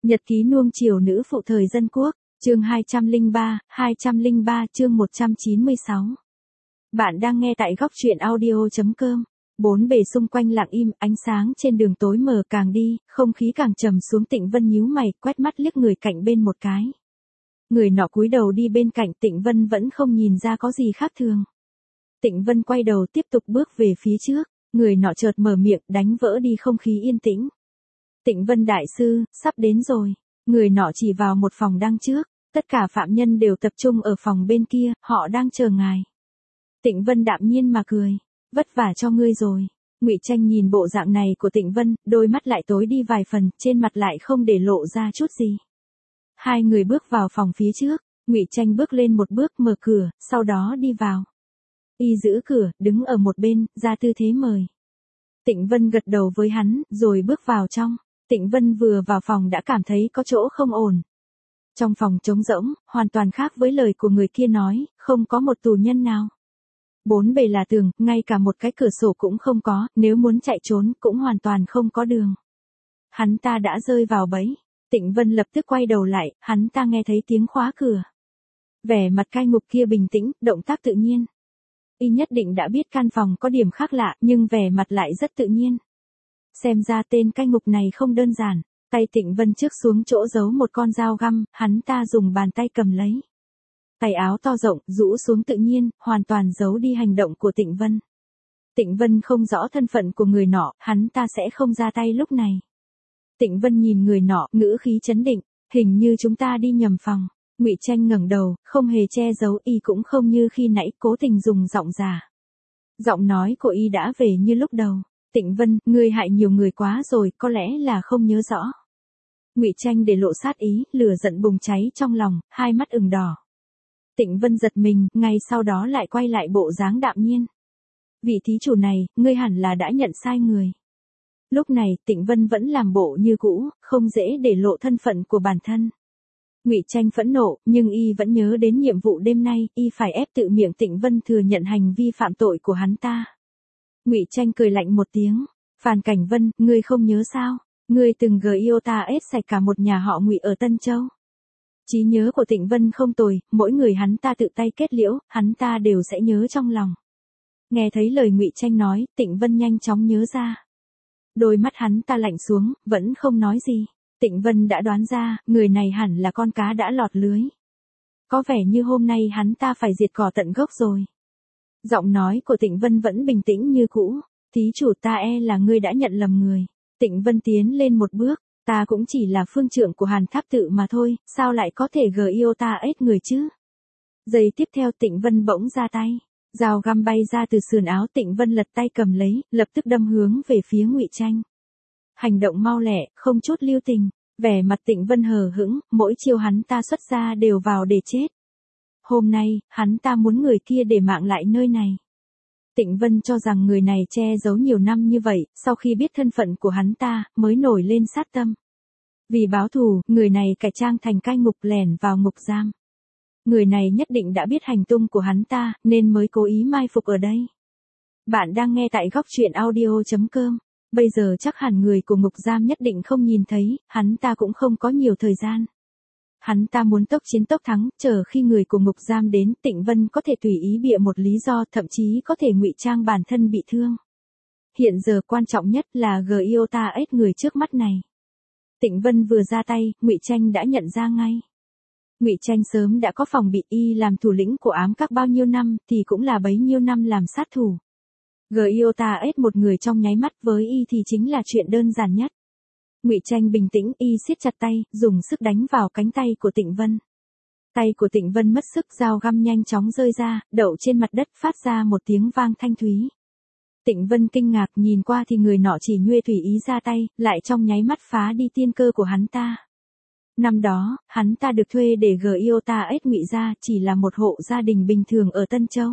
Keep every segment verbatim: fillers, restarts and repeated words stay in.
Nhật ký nuông chiều nữ phụ thời dân quốc, chương hai trăm lẻ ba, hai trăm lẻ ba chương một trăm chín mươi sáu. Bạn đang nghe tại góc truyện audio chấm com. Bốn bề xung quanh lặng im, ánh sáng trên đường tối mờ càng đi, không khí càng trầm xuống. Tịnh Vân nhíu mày, quét mắt liếc người cạnh bên một cái. Người nọ cúi đầu đi bên cạnh, Tịnh Vân vẫn không nhìn ra có gì khác thường. Tịnh Vân quay đầu tiếp tục bước về phía trước, người nọ chợt mở miệng, đánh vỡ đi không khí yên tĩnh. Tịnh Vân đại sư, sắp đến rồi. Người nọ chỉ vào một phòng đang trước, tất cả phạm nhân đều tập trung ở phòng bên kia, họ đang chờ ngài. Tịnh Vân đạm nhiên mà cười, vất vả cho ngươi rồi. Ngụy Tranh nhìn bộ dạng này của Tịnh Vân, đôi mắt lại tối đi vài phần, trên mặt lại không để lộ ra chút gì. Hai người bước vào phòng phía trước, Ngụy Tranh bước lên một bước mở cửa, sau đó đi vào. Y giữ cửa, đứng ở một bên, ra tư thế mời. Tịnh Vân gật đầu với hắn, rồi bước vào trong. Tịnh Vân vừa vào phòng đã cảm thấy có chỗ không ổn. Trong phòng trống rỗng, hoàn toàn khác với lời của người kia nói, không có một tù nhân nào. Bốn bề là tường, ngay cả một cái cửa sổ cũng không có, nếu muốn chạy trốn cũng hoàn toàn không có đường. Hắn ta đã rơi vào bẫy. Tịnh Vân lập tức quay đầu lại, hắn ta nghe thấy tiếng khóa cửa. Vẻ mặt cai ngục kia bình tĩnh, động tác tự nhiên. Y nhất định đã biết căn phòng có điểm khác lạ, nhưng vẻ mặt lại rất tự nhiên. Xem ra tên cai ngục này không đơn giản. Tay Tịnh Vân trước xuống chỗ giấu một con dao găm, hắn ta dùng bàn tay cầm lấy. Tay áo to rộng, rũ xuống tự nhiên, hoàn toàn giấu đi hành động của Tịnh Vân. Tịnh Vân không rõ thân phận của người nọ, hắn ta sẽ không ra tay lúc này. Tịnh Vân nhìn người nọ, ngữ khí chấn định, hình như chúng ta đi nhầm phòng. Ngụy Tranh ngẩng đầu, không hề che giấu, y cũng không như khi nãy cố tình dùng giọng giả. Giọng nói của y đã về như lúc đầu. Tịnh Vân, ngươi hại nhiều người quá rồi, có lẽ là không nhớ rõ. Ngụy Tranh để lộ sát ý, lửa giận bùng cháy trong lòng, hai mắt ửng đỏ. Tịnh Vân giật mình, ngay sau đó lại quay lại bộ dáng đạm nhiên. Vị thí chủ này, ngươi hẳn là đã nhận sai người. Lúc này, Tịnh Vân vẫn làm bộ như cũ, không dễ để lộ thân phận của bản thân. Ngụy Tranh phẫn nộ, nhưng y vẫn nhớ đến nhiệm vụ đêm nay, y phải ép tự miệng Tịnh Vân thừa nhận hành vi phạm tội của hắn ta. Ngụy Tranh cười lạnh một tiếng, Phan Cảnh Vân, ngươi không nhớ sao? Ngươi từng gờ yêu ta ết sạch cả một nhà họ Ngụy ở Tân Châu. Trí nhớ của Tịnh Vân không tồi, mỗi người hắn ta tự tay kết liễu, hắn ta đều sẽ nhớ trong lòng. Nghe thấy lời Ngụy Tranh nói, Tịnh Vân nhanh chóng nhớ ra. Đôi mắt hắn ta lạnh xuống, vẫn không nói gì. Tịnh Vân đã đoán ra, người này hẳn là con cá đã lọt lưới. Có vẻ như hôm nay hắn ta phải diệt cỏ tận gốc rồi. Giọng nói của Tịnh Vân vẫn bình tĩnh như cũ, thí chủ ta e là ngươi đã nhận lầm người. Tịnh Vân tiến lên một bước, ta cũng chỉ là phương trượng của Hàn Tháp Tự mà thôi, sao lại có thể gờ yêu ta ết người chứ? Giây tiếp theo Tịnh Vân bỗng ra tay, dao găm bay ra từ sườn áo. Tịnh Vân lật tay cầm lấy, lập tức đâm hướng về phía Ngụy Tranh. Hành động mau lẹ, không chút lưu tình, vẻ mặt Tịnh Vân hờ hững, mỗi chiêu hắn ta xuất ra đều vào để chết. Hôm nay, hắn ta muốn người kia để mạng lại nơi này. Tịnh Vân cho rằng người này che giấu nhiều năm như vậy, sau khi biết thân phận của hắn ta, mới nổi lên sát tâm. Vì báo thù, người này cải trang thành cai ngục lẻn vào ngục giam. Người này nhất định đã biết hành tung của hắn ta, nên mới cố ý mai phục ở đây. Bạn đang nghe tại góc truyện audio chấm com. Bây giờ chắc hẳn người của ngục giam nhất định không nhìn thấy, hắn ta cũng không có nhiều thời gian. Hắn ta muốn tốc chiến tốc thắng, chờ khi người của ngục giam đến, Tịnh Vân có thể tùy ý bịa một lý do, thậm chí có thể ngụy trang bản thân bị thương. Hiện giờ quan trọng nhất là gờ yêu ta ết người trước mắt này. Tịnh Vân vừa ra tay, Ngụy Tranh đã nhận ra ngay. Ngụy Tranh sớm đã có phòng bị, y làm thủ lĩnh của ám các bao nhiêu năm, thì cũng là bấy nhiêu năm làm sát thủ. Gờ yêu ta ết một người trong nháy mắt với y thì chính là chuyện đơn giản nhất. Ngụy Tranh bình tĩnh, y siết chặt tay, dùng sức đánh vào cánh tay của Tịnh Vân. Tay của Tịnh Vân mất sức, dao găm nhanh chóng rơi ra, đậu trên mặt đất, phát ra một tiếng vang thanh thúy. Tịnh Vân kinh ngạc nhìn qua thì người nọ chỉ nhuê tùy ý ra tay, lại trong nháy mắt phá đi tiên cơ của hắn ta. Năm đó, hắn ta được thuê để gờ yêu ta ết Ngụy gia, chỉ là một hộ gia đình bình thường ở Tân Châu.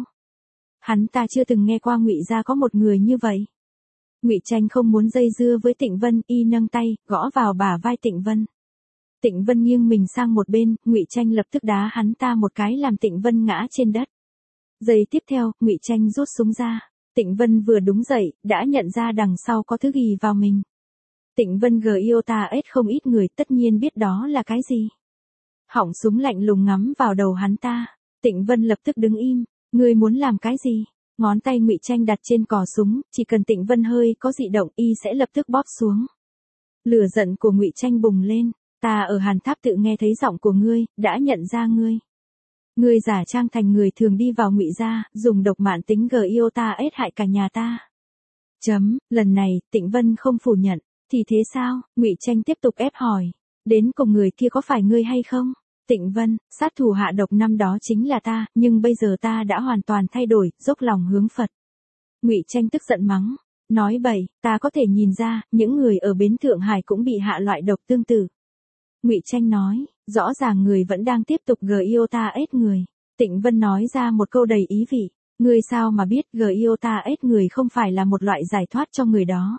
Hắn ta chưa từng nghe qua Ngụy gia có một người như vậy. Ngụy Tranh không muốn dây dưa với Tịnh Vân, y nâng tay, gõ vào bả vai Tịnh Vân. Tịnh Vân nghiêng mình sang một bên, Ngụy Tranh lập tức đá hắn ta một cái làm Tịnh Vân ngã trên đất. Giây tiếp theo, Ngụy Tranh rút súng ra. Tịnh Vân vừa đúng dậy, đã nhận ra đằng sau có thứ ghì vào mình. Tịnh Vân G I O T A S không ít người tất nhiên biết đó là cái gì. Họng súng lạnh lùng ngắm vào đầu hắn ta. Tịnh Vân lập tức đứng im. Ngươi muốn làm cái gì? Ngón tay Ngụy Tranh đặt trên cò súng, chỉ cần Tịnh Vân hơi có dị động y sẽ lập tức bóp xuống. Lửa giận của Ngụy Tranh bùng lên. Ta ở Hàn Tháp Tự nghe thấy giọng của ngươi, đã nhận ra ngươi. Ngươi giả trang thành người thường đi vào Ngụy gia, dùng độc mạn tính G I O T A S hại cả nhà ta. Chấm, lần này, Tịnh Vân không phủ nhận. Thì thế sao? Ngụy Tranh tiếp tục ép hỏi. Đến cùng người kia có phải ngươi hay không? Tịnh Vân, sát thủ hạ độc năm đó chính là ta, nhưng bây giờ ta đã hoàn toàn thay đổi, dốc lòng hướng Phật. Ngụy Tranh tức giận mắng. Nói bậy, ta có thể nhìn ra, những người ở bến Thượng Hải cũng bị hạ loại độc tương tự. Ngụy Tranh nói, rõ ràng người vẫn đang tiếp tục G I O T A S người. Tịnh Vân nói ra một câu đầy ý vị. Ngươi sao mà biết G I O T A S người không phải là một loại giải thoát cho người đó.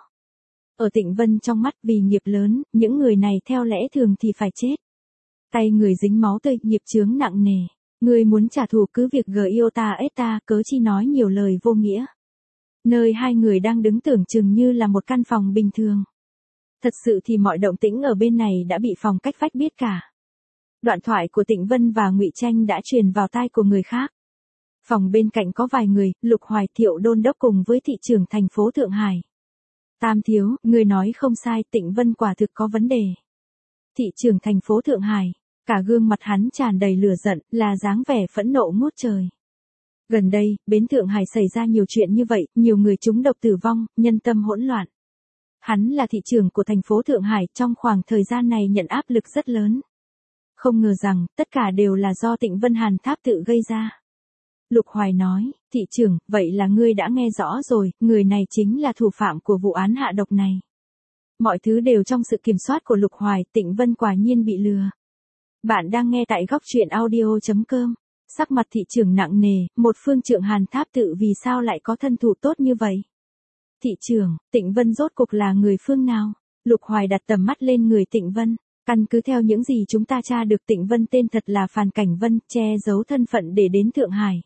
Ở Tịnh Vân trong mắt vì nghiệp lớn, những người này theo lẽ thường thì phải chết. Tay người dính máu tươi, nghiệp chướng nặng nề. Ngươi muốn trả thù cứ việc G I O T A S ta, cớ chi nói nhiều lời vô nghĩa. Nơi hai người đang đứng tưởng chừng như là một căn phòng bình thường. Thật sự thì mọi động tĩnh ở bên này đã bị phòng cách vách biết cả. Đoạn thoại của Tịnh Vân và Ngụy Tranh đã truyền vào tai của người khác. Phòng bên cạnh có vài người, Lục Hoài, Thiệu Đôn Đốc cùng với thị trưởng thành phố Thượng Hải. Tam thiếu, người nói không sai, Tịnh Vân quả thực có vấn đề. Thị trưởng thành phố Thượng Hải, cả gương mặt hắn tràn đầy lửa giận, là dáng vẻ phẫn nộ ngút trời. Gần đây, bến Thượng Hải xảy ra nhiều chuyện như vậy, nhiều người trúng độc tử vong, nhân tâm hỗn loạn. Hắn là thị trưởng của thành phố Thượng Hải, trong khoảng thời gian này nhận áp lực rất lớn. Không ngờ rằng, tất cả đều là do Tịnh Vân Hàn Tháp Tự gây ra. Lục Hoài nói, thị trưởng, vậy là ngươi đã nghe rõ rồi, người này chính là thủ phạm của vụ án hạ độc này. Mọi thứ đều trong sự kiểm soát của Lục Hoài, Tịnh Vân quả nhiên bị lừa. Bạn đang nghe tại góc truyện audio chấm com. Sắc mặt thị trưởng nặng nề, một phương trượng Hàn Tháp Tự vì sao lại có thân thủ tốt như vậy? Thị trưởng, Tịnh Vân rốt cuộc là người phương nào? Lục Hoài đặt tầm mắt lên người Tịnh Vân. Căn cứ theo những gì chúng ta tra được, Tịnh Vân tên thật là Phàn Cảnh Vân, che giấu thân phận để đến Thượng Hải.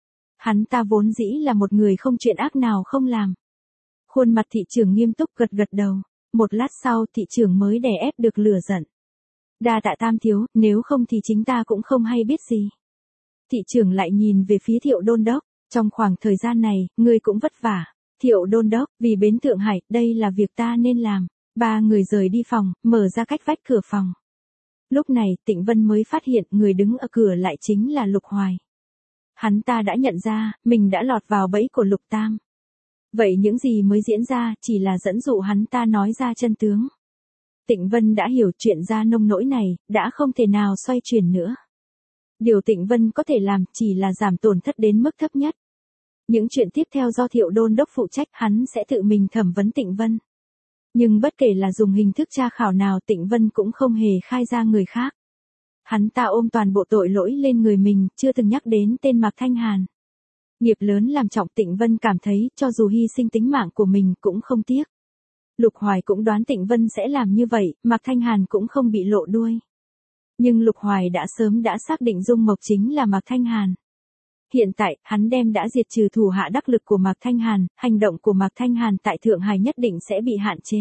Hắn ta vốn dĩ là một người không chuyện ác nào không làm. Khuôn mặt thị trưởng nghiêm túc gật gật đầu. Một lát sau thị trưởng mới đè ép được lửa giận. Đa tạ Tam thiếu, nếu không thì chính ta cũng không hay biết gì. Thị trưởng lại nhìn về phía Thiệu Đôn Đốc. Trong khoảng thời gian này, ngươi cũng vất vả. Thiệu Đôn Đốc, vì bến Thượng Hải, đây là việc ta nên làm. Ba người rời đi phòng, mở ra cách vách cửa phòng. Lúc này, Tịnh Vân mới phát hiện người đứng ở cửa lại chính là Lục Hoài. Hắn ta đã nhận ra, mình đã lọt vào bẫy của Lục Tam. Vậy những gì mới diễn ra, chỉ là dẫn dụ hắn ta nói ra chân tướng. Tịnh Vân đã hiểu chuyện ra nông nỗi này, đã không thể nào xoay chuyển nữa. Điều Tịnh Vân có thể làm chỉ là giảm tổn thất đến mức thấp nhất. Những chuyện tiếp theo do Thiệu Đôn Đốc phụ trách, hắn sẽ tự mình thẩm vấn Tịnh Vân. Nhưng bất kể là dùng hình thức tra khảo nào, Tịnh Vân cũng không hề khai ra người khác. Hắn ta ôm toàn bộ tội lỗi lên người mình, chưa từng nhắc đến tên Mạc Thanh Hàn. Nghiệp lớn làm trọng, Tịnh Vân cảm thấy, cho dù hy sinh tính mạng của mình cũng không tiếc. Lục Hoài cũng đoán Tịnh Vân sẽ làm như vậy, Mạc Thanh Hàn cũng không bị lộ đuôi. Nhưng Lục Hoài đã sớm đã xác định Dung Mộc chính là Mạc Thanh Hàn. Hiện tại, hắn đem đã diệt trừ thủ hạ đắc lực của Mạc Thanh Hàn, hành động của Mạc Thanh Hàn tại Thượng Hải nhất định sẽ bị hạn chế.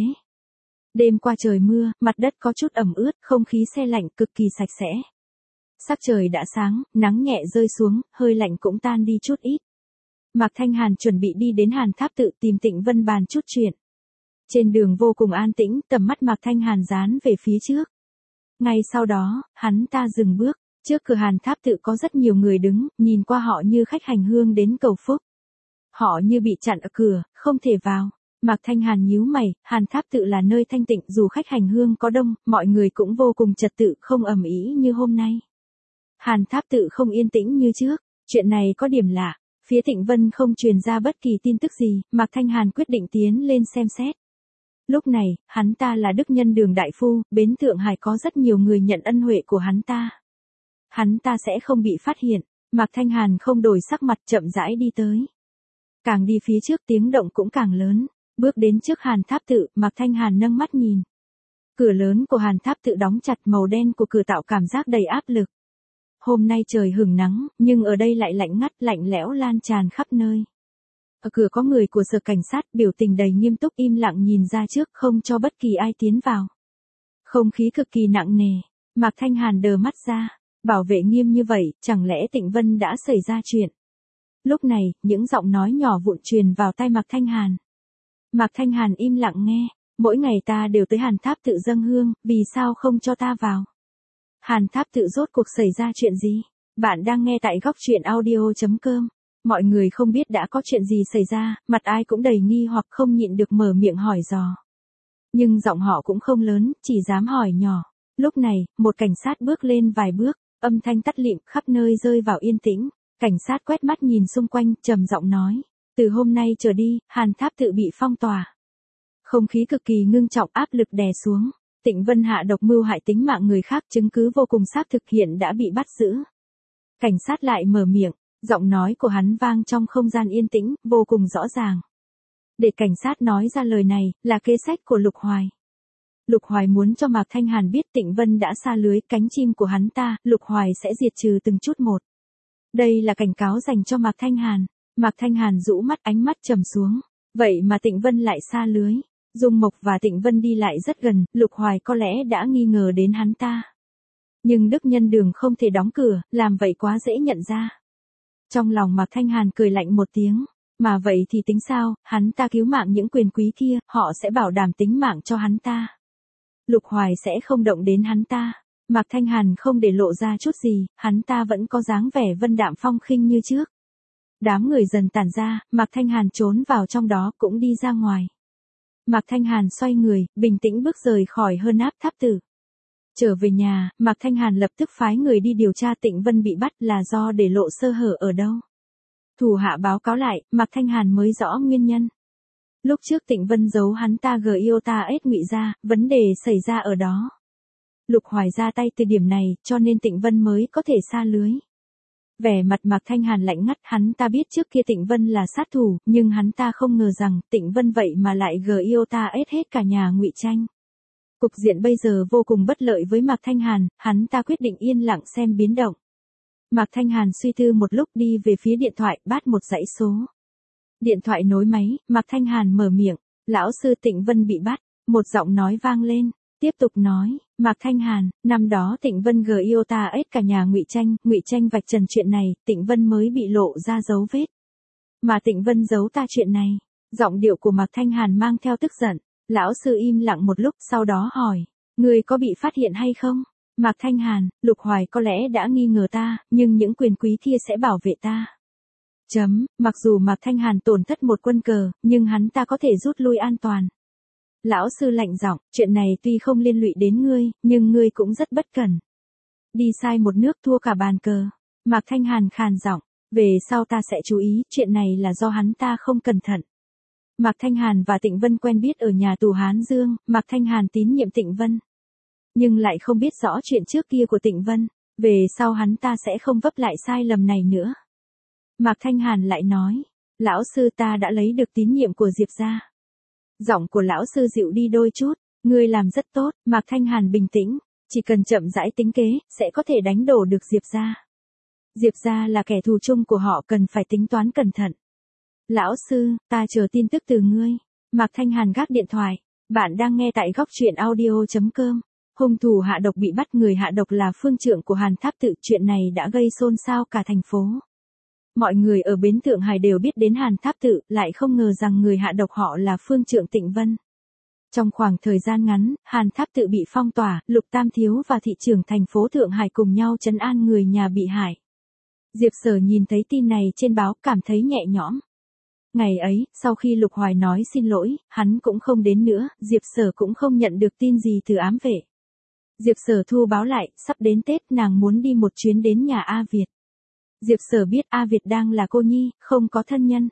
Đêm qua trời mưa, mặt đất có chút ẩm ướt, không khí se lạnh cực kỳ sạch sẽ. Sắc trời đã sáng, nắng nhẹ rơi xuống, hơi lạnh cũng tan đi chút ít. Mạc Thanh Hàn chuẩn bị đi đến Hàn Tháp Tự tìm Tịnh Vân bàn chút chuyện. Trên đường vô cùng an tĩnh, tầm mắt Mạc Thanh Hàn dán về phía trước. Ngay sau đó, hắn ta dừng bước. Trước cửa Hàn Tháp Tự có rất nhiều người đứng, nhìn qua họ như khách hành hương đến cầu phúc. Họ như bị chặn ở cửa, không thể vào. Mạc Thanh Hàn nhíu mày, Hàn Tháp Tự là nơi thanh tịnh, dù khách hành hương có đông, mọi người cũng vô cùng trật tự, không ầm ĩ như hôm nay. Hàn Tháp Tự không yên tĩnh như trước, chuyện này có điểm lạ. Phía Tịnh Vân không truyền ra bất kỳ tin tức gì, Mạc Thanh Hàn quyết định tiến lên xem xét. Lúc này, hắn ta là đức nhân Đường đại phu, bến Thượng Hải có rất nhiều người nhận ân huệ của hắn ta. Hắn ta sẽ không bị phát hiện. Mạc Thanh Hàn không đổi sắc mặt, chậm rãi đi tới. Càng đi phía trước tiếng động cũng càng lớn. Bước đến trước Hàn Tháp Tự, Mạc Thanh Hàn nâng mắt nhìn. Cửa lớn của Hàn Tháp Tự đóng chặt, màu đen của cửa tạo cảm giác đầy áp lực. Hôm nay trời hửng nắng, nhưng ở đây lại lạnh ngắt, lạnh lẽo lan tràn khắp nơi. Ở cửa có người của sở cảnh sát, biểu tình đầy nghiêm túc im lặng nhìn ra trước không cho bất kỳ ai tiến vào. Không khí cực kỳ nặng nề, Mạc Thanh Hàn đờ mắt ra, bảo vệ nghiêm như vậy, chẳng lẽ Tịnh Vân đã xảy ra chuyện. Lúc này, những giọng nói nhỏ vụn truyền vào tai Mạc Thanh Hàn. Mạc Thanh Hàn im lặng nghe, mỗi ngày ta đều tới Hàn Tháp Tự dâng hương, vì sao không cho ta vào? Hàn Tháp Tự rốt cuộc xảy ra chuyện gì? Bạn đang nghe tại góc truyện audio chấm com. Mọi người không biết đã có chuyện gì xảy ra, mặt ai cũng đầy nghi hoặc không nhịn được mở miệng hỏi dò. Nhưng giọng họ cũng không lớn, chỉ dám hỏi nhỏ. Lúc này, một cảnh sát bước lên vài bước, âm thanh tắt lịm, khắp nơi rơi vào yên tĩnh. Cảnh sát quét mắt nhìn xung quanh, trầm giọng nói. Từ hôm nay trở đi, Hàn Tháp Tự bị phong tỏa. Không khí cực kỳ ngưng trọng, áp lực đè xuống. Tịnh Vân hạ độc mưu hại tính mạng người khác, chứng cứ vô cùng xác thực hiện đã bị bắt giữ. Cảnh sát lại mở miệng, giọng nói của hắn vang trong không gian yên tĩnh, vô cùng rõ ràng. Để cảnh sát nói ra lời này, là kế sách của Lục Hoài. Lục Hoài muốn cho Mạc Thanh Hàn biết Tịnh Vân đã sa lưới, cánh chim của hắn ta, Lục Hoài sẽ diệt trừ từng chút một. Đây là cảnh cáo dành cho Mạc Thanh Hàn. Mạc Thanh Hàn rũ mắt, ánh mắt trầm xuống. Vậy mà Tịnh Vân lại sa lưới. Dung Mộc và Tịnh Vân đi lại rất gần, Lục Hoài có lẽ đã nghi ngờ đến hắn ta. Nhưng Đức Nhân Đường không thể đóng cửa, làm vậy quá dễ nhận ra. Trong lòng Mạc Thanh Hàn cười lạnh một tiếng. Mà vậy thì tính sao, hắn ta cứu mạng những quyền quý kia, họ sẽ bảo đảm tính mạng cho hắn ta. Lục Hoài sẽ không động đến hắn ta. Mạc Thanh Hàn không để lộ ra chút gì, hắn ta vẫn có dáng vẻ vân đạm phong khinh như trước. Đám người dần tản ra, Mạc Thanh Hàn trốn vào trong đó cũng đi ra ngoài. Mạc Thanh Hàn xoay người, bình tĩnh bước rời khỏi Hơn Áp Tháp Tự. Trở về nhà, Mạc Thanh Hàn lập tức phái người đi điều tra Tịnh Vân bị bắt là do để lộ sơ hở ở đâu. Thủ hạ báo cáo lại, Mạc Thanh Hàn mới rõ nguyên nhân. Lúc trước Tịnh Vân giấu hắn ta Giota ết ngụy ra, vấn đề xảy ra ở đó. Lục Hoài ra tay từ điểm này, cho nên Tịnh Vân mới có thể sa lưới. Vẻ mặt Mạc Thanh Hàn lạnh ngắt, hắn ta biết trước kia Tịnh Vân là sát thủ, nhưng hắn ta không ngờ rằng Tịnh Vân vậy mà lại Giota ết hết cả nhà Ngụy Tranh. Cục diện bây giờ vô cùng bất lợi với Mạc Thanh Hàn, hắn ta quyết định yên lặng xem biến động. Mạc Thanh Hàn suy tư một lúc đi về phía điện thoại, bắt một dãy số. Điện thoại nối máy, Mạc Thanh Hàn mở miệng, lão sư Tịnh Vân bị bắt, một giọng nói vang lên, tiếp tục nói, Mạc Thanh Hàn, năm đó Tịnh Vân Giota ết cả nhà Ngụy Tranh, Ngụy Tranh vạch trần chuyện này, Tịnh Vân mới bị lộ ra dấu vết. Mà Tịnh Vân giấu ta chuyện này, giọng điệu của Mạc Thanh Hàn mang theo tức giận, lão sư im lặng một lúc sau đó hỏi, người có bị phát hiện hay không? Mạc Thanh Hàn, Lục Hoài có lẽ đã nghi ngờ ta, nhưng những quyền quý kia sẽ bảo vệ ta. Chấm, mặc dù Mạc Thanh Hàn tổn thất một quân cờ, nhưng hắn ta có thể rút lui an toàn. Lão sư lạnh giọng, chuyện này tuy không liên lụy đến ngươi, nhưng ngươi cũng rất bất cẩn. Đi sai một nước thua cả bàn cờ. Mạc Thanh Hàn khàn giọng, về sau ta sẽ chú ý, chuyện này là do hắn ta không cẩn thận. Mạc Thanh Hàn và Tịnh Vân quen biết ở nhà tù Hán Dương, Mạc Thanh Hàn tín nhiệm Tịnh Vân. Nhưng lại không biết rõ chuyện trước kia của Tịnh Vân, về sau hắn ta sẽ không vấp lại sai lầm này nữa. Mạc Thanh Hàn lại nói, lão sư ta đã lấy được tín nhiệm của Diệp gia. Giọng của lão sư dịu đi đôi chút, ngươi làm rất tốt, Mạc Thanh Hàn bình tĩnh, chỉ cần chậm rãi tính kế, sẽ có thể đánh đổ được Diệp gia. Diệp gia là kẻ thù chung của họ, cần phải tính toán cẩn thận. Lão sư, ta chờ tin tức từ ngươi. Mạc Thanh Hàn gác điện thoại, bạn đang nghe tại góc truyện audio chấm com. Hung thủ hạ độc bị bắt, người hạ độc là phương trượng của Hàn Tháp Tự, chuyện này đã gây xôn xao cả thành phố. Mọi người ở bến Thượng Hải đều biết đến Hàn Tháp Tự, lại không ngờ rằng người hạ độc họ là phương trượng Tịnh Vân. Trong khoảng thời gian ngắn, Hàn Tháp Tự bị phong tỏa, Lục Tam Thiếu và thị trưởng thành phố Thượng Hải cùng nhau trấn an người nhà bị hại. Diệp Sở nhìn thấy tin này trên báo, cảm thấy nhẹ nhõm. Ngày ấy, sau khi Lục Hoài nói xin lỗi, hắn cũng không đến nữa, Diệp Sở cũng không nhận được tin gì từ ám vệ. Diệp Sở thu báo lại, sắp đến Tết nàng muốn đi một chuyến đến nhà A Việt. Diệp Sở biết A Việt đang là cô nhi, không có thân nhân.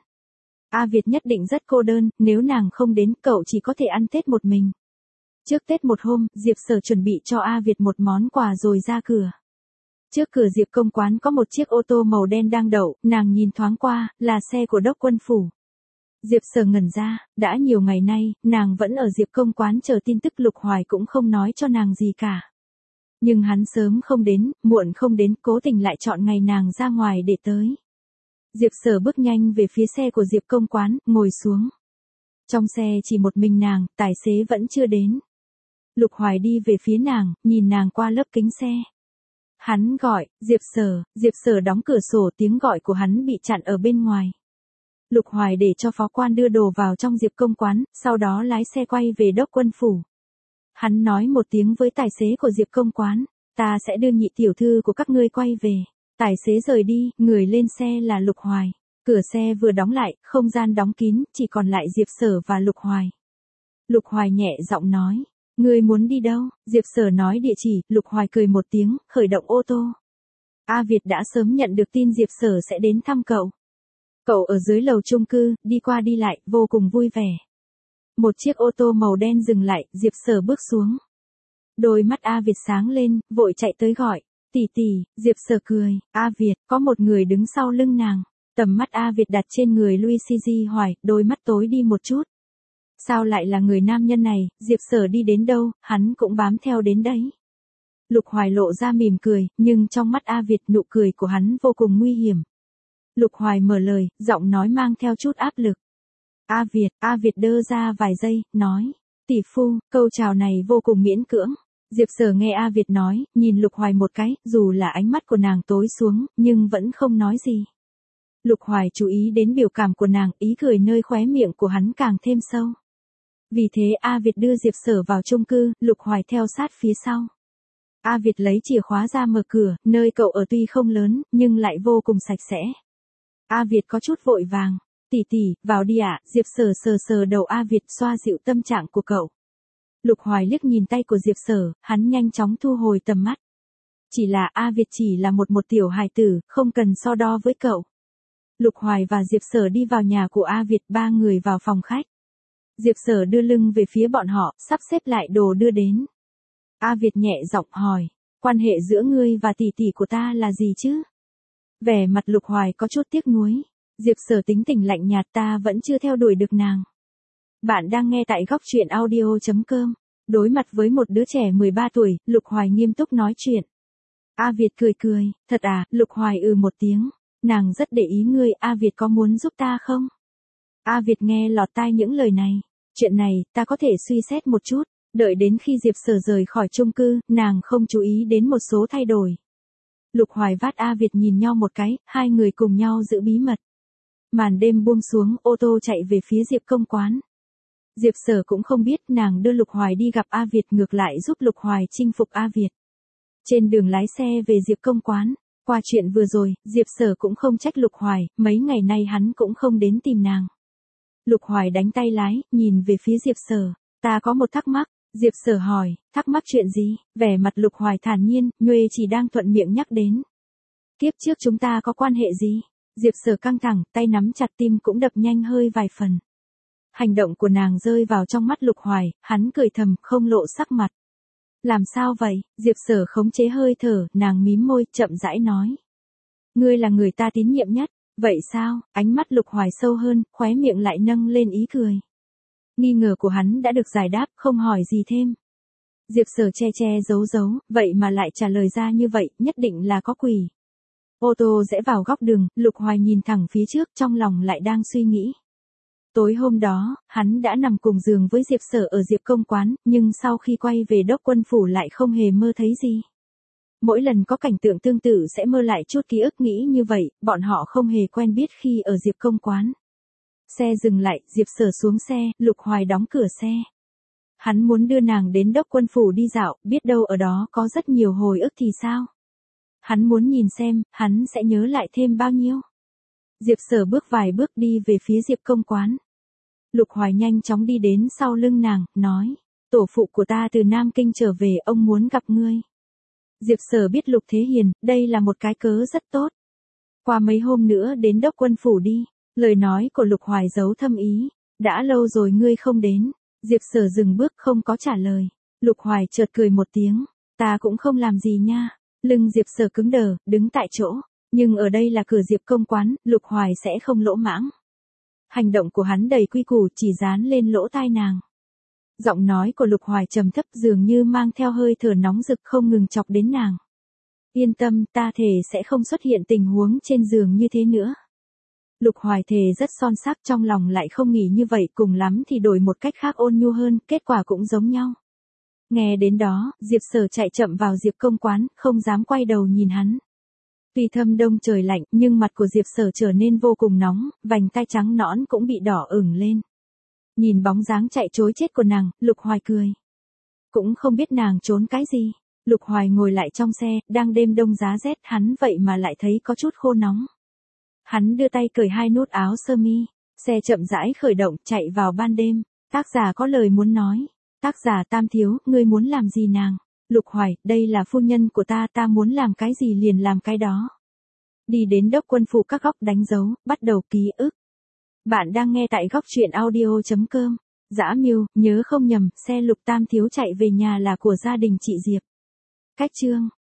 A Việt nhất định rất cô đơn, nếu nàng không đến, cậu chỉ có thể ăn Tết một mình. Trước Tết một hôm, Diệp Sở chuẩn bị cho A Việt một món quà rồi ra cửa. Trước cửa Diệp Công Quán có một chiếc ô tô màu đen đang đậu, nàng nhìn thoáng qua, là xe của Đốc Quân Phủ. Diệp Sở ngẩn ra, đã nhiều ngày nay, nàng vẫn ở Diệp Công Quán chờ tin tức, Lục Hoài cũng không nói cho nàng gì cả. Nhưng hắn sớm không đến, muộn không đến, cố tình lại chọn ngày nàng ra ngoài để tới. Diệp Sở bước nhanh về phía xe của Diệp Công Quán, ngồi xuống. Trong xe chỉ một mình nàng, tài xế vẫn chưa đến. Lục Hoài đi về phía nàng, nhìn nàng qua lớp kính xe. Hắn gọi, Diệp Sở, Diệp Sở đóng cửa sổ, tiếng gọi của hắn bị chặn ở bên ngoài. Lục Hoài để cho phó quan đưa đồ vào trong Diệp Công Quán, sau đó lái xe quay về Đốc Quân Phủ. Hắn nói một tiếng với tài xế của Diệp Công Quán, ta sẽ đưa nhị tiểu thư của các ngươi quay về. Tài xế rời đi, người lên xe là Lục Hoài. Cửa xe vừa đóng lại, không gian đóng kín, chỉ còn lại Diệp Sở và Lục Hoài. Lục Hoài nhẹ giọng nói, ngươi muốn đi đâu? Diệp Sở nói địa chỉ, Lục Hoài cười một tiếng, khởi động ô tô. A Việt đã sớm nhận được tin Diệp Sở sẽ đến thăm cậu. Cậu ở dưới lầu chung cư, đi qua đi lại, vô cùng vui vẻ. Một chiếc ô tô màu đen dừng lại, Diệp Sở bước xuống. Đôi mắt A Việt sáng lên, vội chạy tới gọi, tỷ tỷ. Diệp Sở cười, A Việt, có một người đứng sau lưng nàng. Tầm mắt A Việt đặt trên người Luigi Hoài, đôi mắt tối đi một chút. Sao lại là người nam nhân này? Diệp Sở đi đến đâu, hắn cũng bám theo đến đấy. Lục Hoài lộ ra mỉm cười, nhưng trong mắt A Việt nụ cười của hắn vô cùng nguy hiểm. Lục Hoài mở lời, giọng nói mang theo chút áp lực. A Việt, A Việt đơ ra vài giây, nói, tỷ phu, câu chào này vô cùng miễn cưỡng. Diệp Sở nghe A Việt nói, nhìn Lục Hoài một cái, dù là ánh mắt của nàng tối xuống, nhưng vẫn không nói gì. Lục Hoài chú ý đến biểu cảm của nàng, ý cười nơi khóe miệng của hắn càng thêm sâu. Vì thế A Việt đưa Diệp Sở vào chung cư, Lục Hoài theo sát phía sau. A Việt lấy chìa khóa ra mở cửa, nơi cậu ở tuy không lớn, nhưng lại vô cùng sạch sẽ. A Việt có chút vội vàng, tỷ tỷ, vào đi ạ. Diệp Sở sờ sờ đầu A Việt, xoa dịu tâm trạng của cậu. Lục Hoài liếc nhìn tay của Diệp Sở, hắn nhanh chóng thu hồi tầm mắt. Chỉ là A Việt chỉ là một một tiểu hài tử, không cần so đo với cậu. Lục Hoài và Diệp Sở đi vào nhà của A Việt, ba người vào phòng khách. Diệp Sở đưa lưng về phía bọn họ, sắp xếp lại đồ đưa đến. A Việt nhẹ giọng hỏi, quan hệ giữa ngươi và tỷ tỷ của ta là gì chứ? Vẻ mặt Lục Hoài có chút tiếc nuối. Diệp Sở tính tình lạnh nhạt, ta vẫn chưa theo đuổi được nàng. Bạn đang nghe tại góc truyện audio chấm com. Đối mặt với một đứa trẻ mười ba tuổi, Lục Hoài nghiêm túc nói chuyện. A Việt cười cười, thật à? Lục Hoài ừ một tiếng. Nàng rất để ý ngươi, A Việt có muốn giúp ta không? A Việt nghe lọt tai những lời này. Chuyện này, ta có thể suy xét một chút. Đợi đến khi Diệp Sở rời khỏi chung cư, nàng không chú ý đến một số thay đổi. Lục Hoài vát A Việt nhìn nhau một cái, hai người cùng nhau giữ bí mật. Màn đêm buông xuống, ô tô chạy về phía Diệp Công Quán. Diệp Sở cũng không biết nàng đưa Lục Hoài đi gặp A Việt, ngược lại giúp Lục Hoài chinh phục A Việt. Trên đường lái xe về Diệp Công Quán, qua chuyện vừa rồi, Diệp Sở cũng không trách Lục Hoài, mấy ngày nay hắn cũng không đến tìm nàng. Lục Hoài đánh tay lái, nhìn về phía Diệp Sở, ta có một thắc mắc. Diệp Sở hỏi, thắc mắc chuyện gì? Vẻ mặt Lục Hoài thản nhiên, Nhuê chỉ đang thuận miệng nhắc đến. Kiếp trước chúng ta có quan hệ gì? Diệp Sở căng thẳng, tay nắm chặt, tim cũng đập nhanh hơi vài phần. Hành động của nàng rơi vào trong mắt Lục Hoài, hắn cười thầm, không lộ sắc mặt. Làm sao vậy? Diệp Sở khống chế hơi thở, nàng mím môi, chậm rãi nói. Ngươi là người ta tín nhiệm nhất. Vậy sao? Ánh mắt Lục Hoài sâu hơn, khóe miệng lại nâng lên ý cười. Nghi ngờ của hắn đã được giải đáp, không hỏi gì thêm. Diệp Sở che che giấu giấu, vậy mà lại trả lời ra như vậy, nhất định là có quỷ. Ô tô rẽ vào góc đường, Lục Hoài nhìn thẳng phía trước, trong lòng lại đang suy nghĩ. Tối hôm đó, hắn đã nằm cùng giường với Diệp Sở ở Diệp Công Quán, nhưng sau khi quay về Đốc Quân Phủ lại không hề mơ thấy gì. Mỗi lần có cảnh tượng tương tự sẽ mơ lại chút ký ức, nghĩ như vậy, bọn họ không hề quen biết khi ở Diệp Công Quán. Xe dừng lại, Diệp Sở xuống xe, Lục Hoài đóng cửa xe. Hắn muốn đưa nàng đến Đốc Quân Phủ đi dạo, biết đâu ở đó có rất nhiều hồi ức thì sao? Hắn muốn nhìn xem, hắn sẽ nhớ lại thêm bao nhiêu? Diệp Sở bước vài bước đi về phía Diệp Công Quán. Lục Hoài nhanh chóng đi đến sau lưng nàng, nói, tổ phụ của ta từ Nam Kinh trở về, ông muốn gặp ngươi. Diệp Sở biết Lục Thế Hiền, đây là một cái cớ rất tốt. Qua mấy hôm nữa đến Đốc Quân Phủ đi. Lời nói của Lục Hoài giấu thâm ý. Đã lâu rồi ngươi không đến. Diệp Sở dừng bước không có trả lời. Lục Hoài chợt cười một tiếng. Ta cũng không làm gì nha. Lưng Diệp Sở cứng đờ, đứng tại chỗ. Nhưng ở đây là cửa Diệp Công Quán, Lục Hoài sẽ không lỗ mãng. Hành động của hắn đầy quy củ, chỉ dán lên lỗ tai nàng. Giọng nói của Lục Hoài trầm thấp, dường như mang theo hơi thở nóng rực, không ngừng chọc đến nàng. Yên tâm, ta thề sẽ không xuất hiện tình huống trên giường như thế nữa. Lục Hoài thề rất son sắc, trong lòng lại không nghĩ như vậy, cùng lắm thì đổi một cách khác ôn nhu hơn, kết quả cũng giống nhau. Nghe đến đó, Diệp Sở chạy chậm vào Diệp công quán, không dám quay đầu nhìn hắn. Tuy thâm đông trời lạnh, nhưng mặt của Diệp Sở trở nên vô cùng nóng, vành tai trắng nõn cũng bị đỏ ửng lên. Nhìn bóng dáng chạy trối chết của nàng, Lục Hoài cười. Cũng không biết nàng trốn cái gì. Lục Hoài ngồi lại trong xe, đang đêm đông giá rét, hắn vậy mà lại thấy có chút khô nóng. Hắn đưa tay cởi hai nút áo sơ mi, xe chậm rãi khởi động, chạy vào ban đêm. Tác giả có lời muốn nói. Tác giả Tam Thiếu, ngươi muốn làm gì nàng? Lục Hoài, đây là phu nhân của ta, ta muốn làm cái gì liền làm cái đó. Đi đến Đốc Quân Phủ các góc đánh dấu, bắt đầu ký ức. Bạn đang nghe tại góc truyện audio chấm com. Dã Miêu, nhớ không nhầm, xe Lục Tam Thiếu chạy về nhà là của gia đình chị Diệp. Cách chương